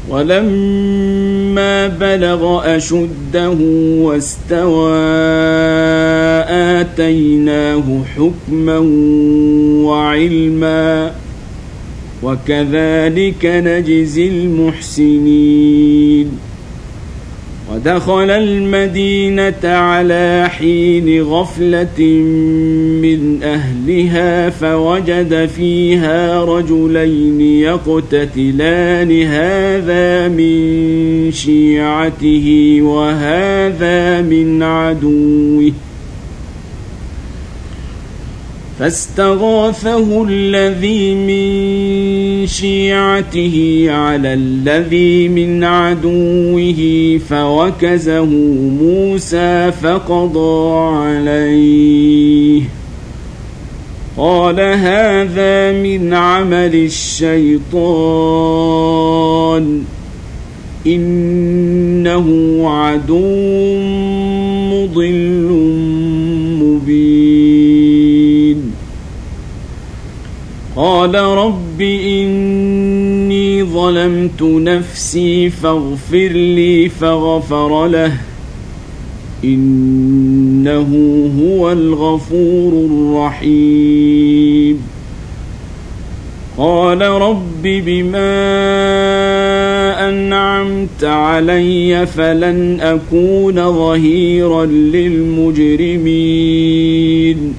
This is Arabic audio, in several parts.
ولما بلغ أشده واستوى آتيناه حكما وعلما وكذلك نجزي المحسنين. ودخل المدينة على حين غفلة من أهلها فوجد فيها رجلين يقتتلان هذا من شيعته وهذا من عدوه فاستغاثه الذي من شيعته على الذي من عدوه فوكزه موسى فقضى عليه قال هذا من عمل الشيطان إنه عدو مضل مبين. قال رب إني ظلمت نفسي فاغفر لي فغفر له إنه هو الغفور الرحيم. قال رب بما أنعمت علي فلن أكون ظهيرا للمجرمين.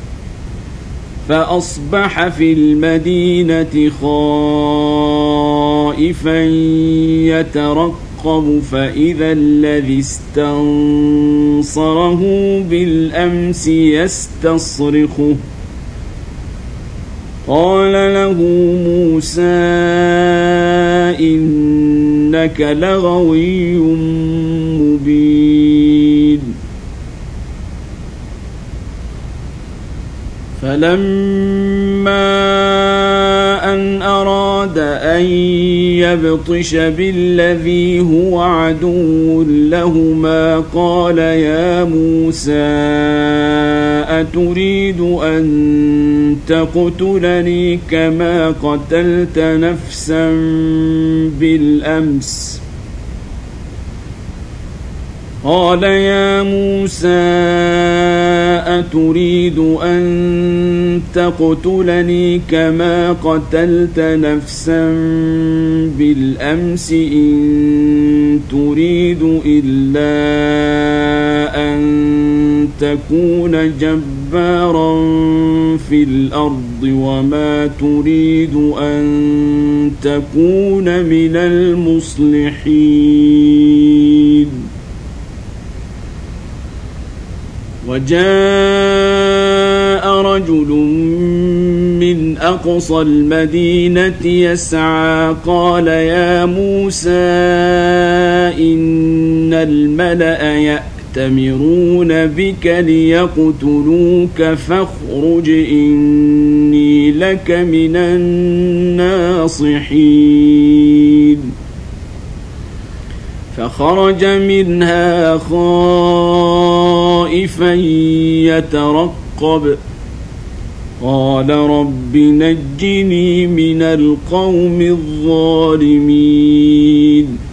فأصبح في المدينة خائفا يترقب فإذا الذي استنصره بالأمس يستصرخه قال له موسى إنك لغوي مبين. فلما أن أراد أن يبطش بالذي هو عدو لهما قال يا موسى أتريد أن تقتلني كما قتلت نفسا بالأمس قال يا موسى أتريد أن تقتلني كما قتلت نفسا بالأمس إن تريد إلا أن تكون جبارا في الأرض وما تريد أن تكون من المصلحين. وجاء رجل من أقصى المدينة يسعى قال يا موسى إن الملأ يأتمرون بك ليقتلوك فاخرج إني لك من الناصحين. فخرج منها خائفا يترقب قال رب نجني من القوم الظالمين.